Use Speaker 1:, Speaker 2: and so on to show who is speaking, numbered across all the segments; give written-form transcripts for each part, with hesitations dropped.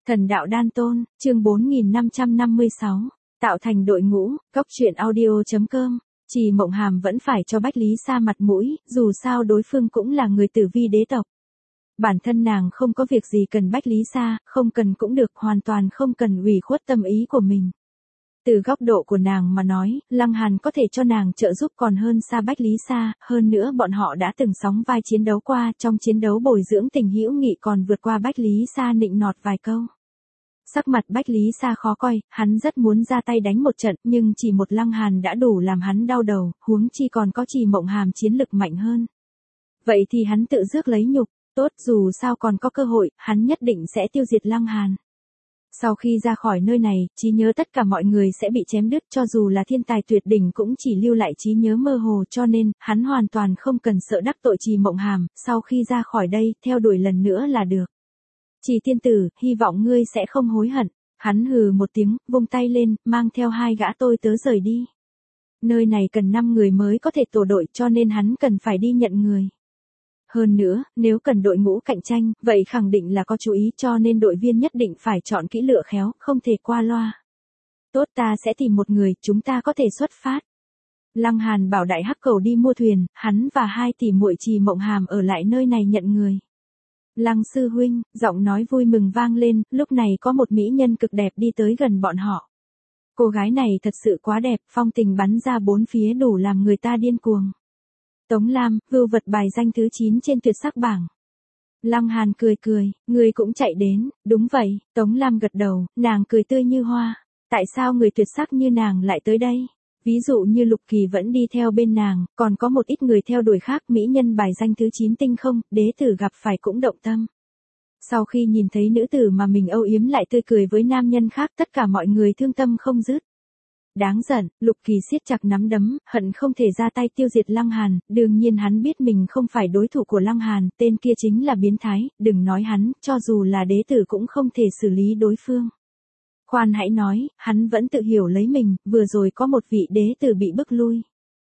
Speaker 1: Thần đạo đan tôn, chương 4556, tạo thành đội ngũ, cóc truyện audio.com. Trì Mộng Hàm vẫn phải cho Bách Lý Sa mặt mũi, dù sao đối phương cũng là người Tử Vi đế tộc. Bản thân nàng không có việc gì cần Bách Lý Sa, không cần cũng được, hoàn toàn không cần ủy khuất tâm ý của mình. Từ góc độ của nàng mà nói, Lăng Hàn có thể cho nàng trợ giúp còn hơn xa Bách Lý Sa, hơn nữa bọn họ đã từng sóng vai chiến đấu qua, trong chiến đấu bồi dưỡng tình hữu nghị còn vượt qua Bách Lý Sa nịnh nọt vài câu. Sắc mặt Bách Lý Sa khó coi, hắn rất muốn ra tay đánh một trận, nhưng chỉ một Lăng Hàn đã đủ làm hắn đau đầu, huống chi còn có Trì Mộng Hàm chiến lực mạnh hơn. Vậy thì hắn tự rước lấy nhục, tốt, dù sao còn có cơ hội, hắn nhất định sẽ tiêu diệt Lăng Hàn. Sau khi ra khỏi nơi này, trí nhớ tất cả mọi người sẽ bị chém đứt, cho dù là thiên tài tuyệt đỉnh cũng chỉ lưu lại trí nhớ mơ hồ, cho nên, hắn hoàn toàn không cần sợ đắc tội Trì Mộng Hàm, sau khi ra khỏi đây, theo đuổi lần nữa là được. Trì tiên tử, hy vọng ngươi sẽ không hối hận. Hắn hừ một tiếng, vung tay lên, mang theo hai gã tôi tớ rời đi. Nơi này cần 5 người mới có thể tổ đội, cho nên hắn cần phải đi nhận người. Hơn nữa, nếu cần đội ngũ cạnh tranh, vậy khẳng định là có chú ý, cho nên đội viên nhất định phải chọn kỹ lựa khéo, không thể qua loa. Tốt, ta sẽ tìm một người, chúng ta có thể xuất phát. Lăng Hàn bảo Đại Hắc Cầu đi mua thuyền, hắn và hai tỷ muội Trì Mộng Hàm ở lại nơi này nhận người. Lăng sư huynh, giọng nói vui mừng vang lên, lúc này có một mỹ nhân cực đẹp đi tới gần bọn họ. Cô gái này thật sự quá đẹp, phong tình bắn ra bốn phía đủ làm người ta điên cuồng. Tống Lam, vưu vật bài danh thứ 9 trên tuyệt sắc bảng. Lăng Hàn cười cười, người cũng chạy đến, đúng vậy, Tống Lam gật đầu, nàng cười tươi như hoa. Tại sao người tuyệt sắc như nàng lại tới đây? Ví dụ như Lục Kỳ vẫn đi theo bên nàng, còn có một ít người theo đuổi khác, mỹ nhân bài danh thứ 9 tinh không, đế tử gặp phải cũng động tâm. Sau khi nhìn thấy nữ tử mà mình âu yếm lại tươi cười với nam nhân khác, tất cả mọi người thương tâm không dứt. Đáng giận, Lục Kỳ siết chặt nắm đấm, hận không thể ra tay tiêu diệt Lăng Hàn, đương nhiên hắn biết mình không phải đối thủ của Lăng Hàn, tên kia chính là biến thái, đừng nói hắn, cho dù là đế tử cũng không thể xử lý đối phương. Khoan hãy nói, hắn vẫn tự hiểu lấy mình, vừa rồi có một vị đế tử bị bức lui.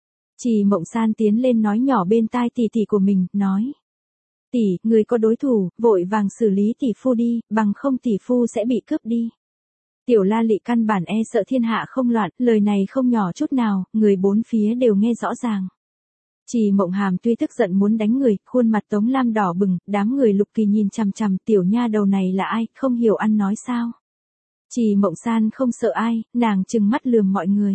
Speaker 1: Trì Mộng San tiến lên nói nhỏ bên tai tỷ tỷ của mình, nói. Tỷ, người có đối thủ, vội vàng xử lý tỷ phu đi, bằng không tỷ phu sẽ bị cướp đi. Tiểu La Lị căn bản e sợ thiên hạ không loạn, lời này không nhỏ chút nào, người bốn phía đều nghe rõ ràng. Trì Mộng Hàm tuy tức giận muốn đánh người, khuôn mặt Tống Lam đỏ bừng, đám người Lục Kỳ nhìn chằm chằm, tiểu nha đầu này là ai, không hiểu ăn nói sao. Trì Mộng San không sợ ai, nàng trừng mắt lườm mọi người.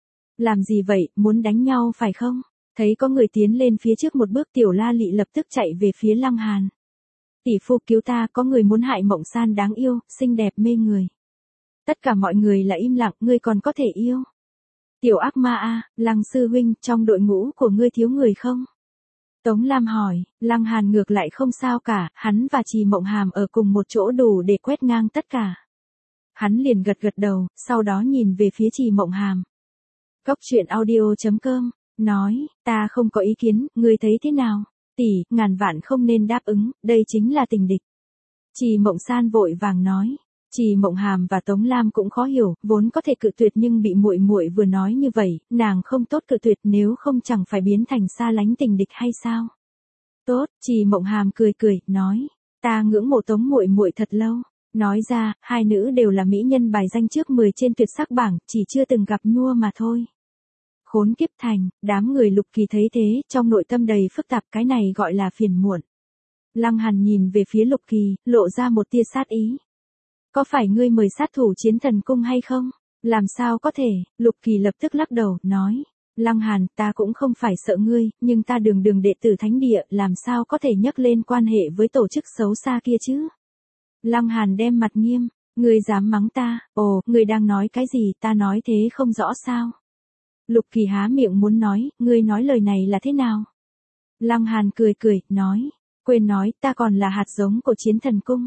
Speaker 1: Làm gì vậy, muốn đánh nhau phải không? Thấy có người tiến lên phía trước một bước, Tiểu La Lị lập tức chạy về phía Lăng Hàn. Tỷ phu cứu ta, có người muốn hại Mộng San đáng yêu, xinh đẹp mê người. Tất cả mọi người là im lặng, ngươi còn có thể yêu. Tiểu ác ma a, Lăng sư huynh, trong đội ngũ của ngươi thiếu người không? Tống Lam hỏi, Lăng Hàn ngược lại không sao cả, hắn và Trì Mộng Hàm ở cùng một chỗ đủ để quét ngang tất cả. Hắn liền gật gật đầu, sau đó nhìn về phía Trì Mộng Hàm. Cóc truyện audio.com, nói, ta không có ý kiến, ngươi thấy thế nào? Tỷ, ngàn vạn không nên đáp ứng, đây chính là tình địch. Trì Mộng San vội vàng nói. Trì Mộng Hàm và Tống Lam cũng khó hiểu, vốn có thể cự tuyệt nhưng bị muội muội vừa nói như vậy, nàng không tốt cự tuyệt, nếu không chẳng phải biến thành xa lánh tình địch hay sao? Tốt, Trì Mộng Hàm cười cười, nói, ta ngưỡng mộ Tống muội muội thật lâu. Nói ra, hai nữ đều là mỹ nhân bài danh trước 10 trên tuyệt sắc bảng, chỉ chưa từng gặp nhua mà thôi. Khốn kiếp thành, đám người Lục Kỳ thấy thế, trong nội tâm đầy phức tạp, cái này gọi là phiền muộn. Lăng Hàn nhìn về phía Lục Kỳ, lộ ra một tia sát ý. Có phải ngươi mời sát thủ Chiến Thần Cung hay không? Làm sao có thể? Lục Kỳ lập tức lắc đầu, nói. Lăng Hàn, ta cũng không phải sợ ngươi, nhưng ta đường đệ tử thánh địa, làm sao có thể nhắc lên quan hệ với tổ chức xấu xa kia chứ? Lăng Hàn đem mặt nghiêm, ngươi dám mắng ta, ồ, ngươi đang nói cái gì, ta nói thế không rõ sao? Lục Kỳ há miệng muốn nói, ngươi nói lời này là thế nào? Lăng Hàn cười cười, nói, quên nói, ta còn là hạt giống của Chiến Thần Cung.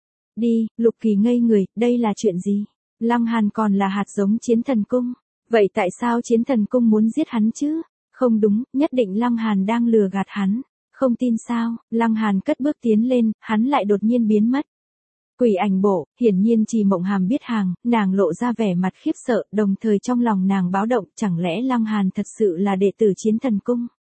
Speaker 1: Đi, Lục Kỳ ngây người, đây là chuyện gì? Lăng Hàn còn là hạt giống Chiến Thần Cung, vậy tại sao Chiến Thần Cung muốn giết hắn chứ? Không đúng, nhất định Lăng Hàn đang lừa gạt hắn, không tin sao? Lăng Hàn cất bước tiến lên, hắn lại đột nhiên biến mất. Quỷ ảnh bộ, hiển nhiên Trì Mộng Hàm biết hàng, nàng lộ ra vẻ mặt khiếp sợ, đồng thời trong lòng nàng báo động, chẳng lẽ Lăng Hàn thật sự là đệ tử Chiến Thần Cung?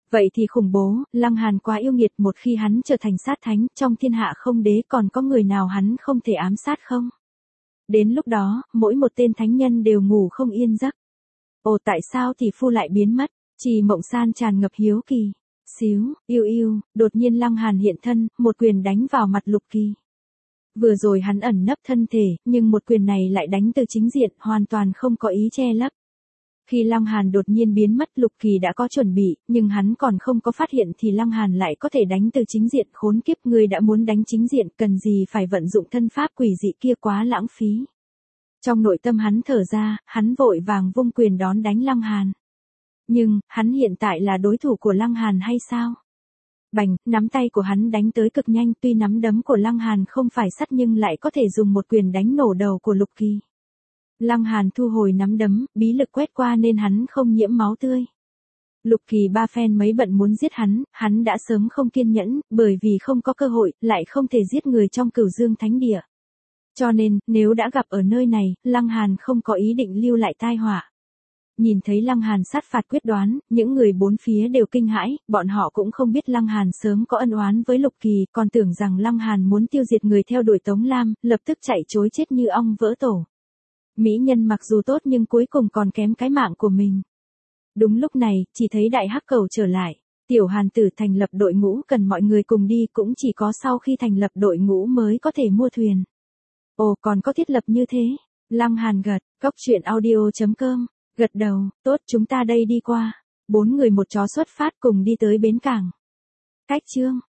Speaker 1: Vậy thì khủng bố, Lăng Hàn quá yêu nghiệt, một khi hắn trở thành sát thánh, trong thiên hạ không đế còn có người nào hắn không thể ám sát không? Đến lúc đó, mỗi một tên thánh nhân đều ngủ không yên giấc. Ồ, tại sao tỷ phu lại biến mất? Trì Mộng San tràn ngập hiếu kỳ. Xíu, yêu, đột nhiên Lăng Hàn hiện thân, một quyền đánh vào mặt Lục Kỳ. Vừa rồi hắn ẩn nấp thân thể, nhưng một quyền này lại đánh từ chính diện, hoàn toàn không có ý che lấp. Khi Lăng Hàn đột nhiên biến mất, Lục Kỳ đã có chuẩn bị, nhưng hắn còn không có phát hiện thì Lăng Hàn lại có thể đánh từ chính diện. Khốn kiếp, người đã muốn đánh chính diện, cần gì phải vận dụng thân pháp quỷ dị kia, quá lãng phí. Trong nội tâm hắn thở ra, hắn vội vàng vung quyền đón đánh Lăng Hàn. Nhưng, hắn hiện tại là đối thủ của Lăng Hàn hay sao? Bành, nắm tay của hắn đánh tới cực nhanh, tuy nắm đấm của Lăng Hàn không phải sắt nhưng lại có thể dùng một quyền đánh nổ đầu của Lục Kỳ. Lăng Hàn thu hồi nắm đấm, bí lực quét qua nên hắn không nhiễm máu tươi. Lục Kỳ ba phen mấy bận muốn giết hắn đã sớm không kiên nhẫn, bởi vì không có cơ hội, lại không thể giết người trong Cửu Dương Thánh Địa. Cho nên, nếu đã gặp ở nơi này, Lăng Hàn không có ý định lưu lại tai họa. Nhìn thấy Lăng Hàn sát phạt quyết đoán, những người bốn phía đều kinh hãi, bọn họ cũng không biết Lăng Hàn sớm có ân oán với Lục Kỳ, còn tưởng rằng Lăng Hàn muốn tiêu diệt người theo đuổi Tống Lam, lập tức chạy trối chết như ong vỡ tổ. Mỹ nhân mặc dù tốt nhưng cuối cùng còn kém cái mạng của mình. Đúng lúc này, chỉ thấy Đại Hắc Cầu trở lại. Tiểu Hàn Tử thành lập đội ngũ, cần mọi người cùng đi, cũng chỉ có sau khi thành lập đội ngũ mới có thể mua thuyền. Ồ, còn có thiết lập như thế. Lăng Hàn gật, coctruyện.audio.com, gật đầu, tốt, chúng ta đây đi qua. 4 người một chó xuất phát cùng đi tới bến cảng. Cách chương